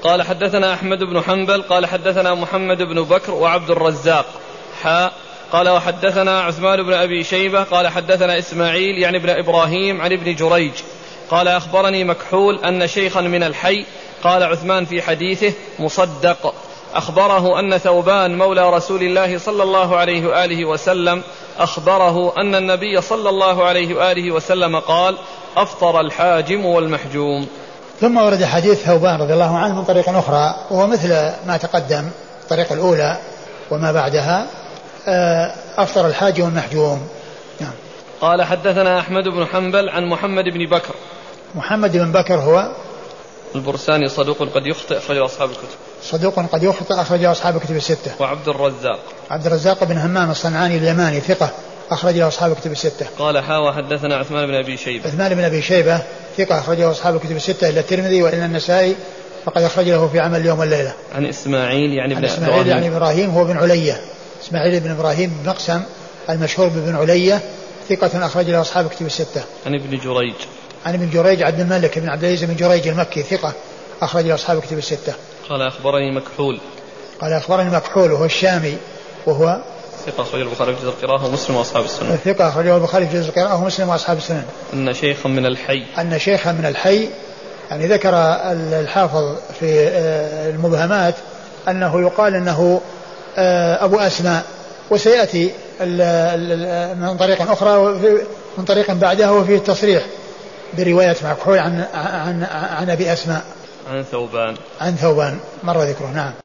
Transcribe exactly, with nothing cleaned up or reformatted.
قال حدثنا أحمد بن حنبل قال حدثنا محمد بن بكر وعبد الرزاق حاء قال وحدثنا عثمان بن أبي شيبة قال حدثنا إسماعيل يعني ابن إبراهيم عن ابن جريج قال أخبرني مكحول أن شيخا من الحي قال عثمان في حديثه مصدق أخبره أن ثوبان مولى رسول الله صلى الله عليه وآله وسلم أخبره أن النبي صلى الله عليه وآله وسلم قال أفطر الحاجم والمحجوم. ثم ورد حديث ثوبان رضي الله عنه من طريق أخرى وهو مثل ما تقدم الطريقة الأولى وما بعدها أفطر الحاجم والمحجوم. نعم. قال حدثنا أحمد بن حنبل عن محمد بن بكر. محمد بن بكر هو البرساني صدوق قد يخطئ أخرجه أصحاب الكتب. صدوق قد يخطئ أخرجه أصحاب الكتب الستة. وعبد الرزاق. عبد الرزاق بن همام الصنعاني اليماني ثقة أخرجه أصحاب الكتب الستة. قال حاوى حدثنا عثمان بن أبي شيبة. عثمان بن أبي شيبة ثقة أخرجه أصحاب الكتب الستة إلا الترمذي وإلا النسائي فقد أخرج له في عمل اليوم والليلة. عن إسماعيل يعني ابن إسماعيل إبراهيم. يعني إبراهيم هو بن علية. إسماعيل بن إبراهيم بن مقسم المشهور بابن علية ثقة أخرج له أصحاب الكتب الستة. عن ابن جريج. عن ابن جريج عبد الملك بن عبد العزيز بن جريج المكي ثقة أخرج له أصحاب الكتب الستة. قال أخبرني مكحول. قال أخبرني مكحول وهو الشامي وهو ثقة أخرجه البخاري في جزء القراءة ومسلم وأصحاب السنن. ثقة أخرجه البخاري في جزء القراءة ومسلم وأصحاب السنن. أن شيخا من الحي. أن شيخا من الحي يعني ذكر الحافظ في المبهمات أنه يقال أنه أبو أسماء وسيأتي من طريق أخرى من طريق بعدها وفيه التصريح برواية مكحول عن عن عن أبي أسماء عن ثوبان عن ثوبان مر ذكره. نعم.